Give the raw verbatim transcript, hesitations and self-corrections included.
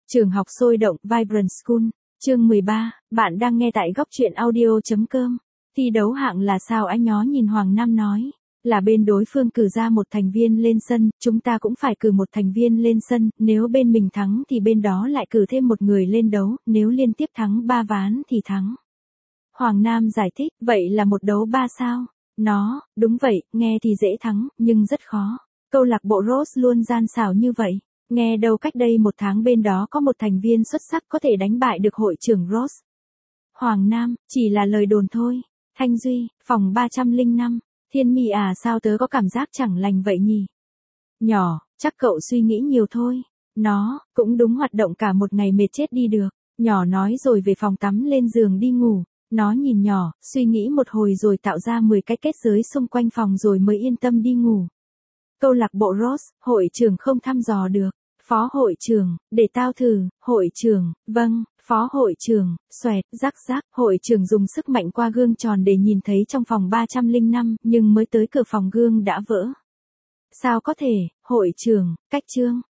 Trường học sôi động, Vibrant School. Chương mười ba, bạn đang nghe tại góc truyện audio chấm com. Thi đấu hạng là sao anh nhó nhìn Hoàng Nam nói. Là bên đối phương cử ra một thành viên lên sân, chúng ta cũng phải cử một thành viên lên sân, nếu bên mình thắng thì bên đó lại cử thêm một người lên đấu, nếu liên tiếp thắng ba ván thì thắng. Hoàng Nam giải thích, vậy là một đấu ba sao? Nó, đúng vậy, nghe thì dễ thắng, nhưng rất khó. Câu lạc bộ Rose luôn gian xảo như vậy. Nghe đâu cách đây một tháng bên đó có một thành viên xuất sắc có thể đánh bại được hội trưởng Rose. Hoàng Nam, chỉ là lời đồn thôi. Thanh Duy, phòng ba trăm lẻ năm. Thiên Mi à, sao tớ có cảm giác chẳng lành vậy nhỉ? Nhỏ, chắc cậu suy nghĩ nhiều thôi. Nó, cũng đúng, hoạt động cả một ngày mệt chết đi được. Nhỏ nói rồi về phòng tắm lên giường đi ngủ. Nó nhìn nhỏ, suy nghĩ một hồi rồi tạo ra mười cái kết giới xung quanh phòng rồi mới yên tâm đi ngủ. Câu lạc bộ Rose, hội trưởng không thăm dò được. Phó hội trưởng, để tao thử. Hội trưởng, vâng. Phó hội trưởng, xoẹt, rắc rắc. Hội trưởng dùng sức mạnh qua gương tròn để nhìn thấy trong phòng ba trăm lẻ năm, nhưng mới tới cửa phòng gương đã vỡ. Sao có thể, hội trưởng, cách chương.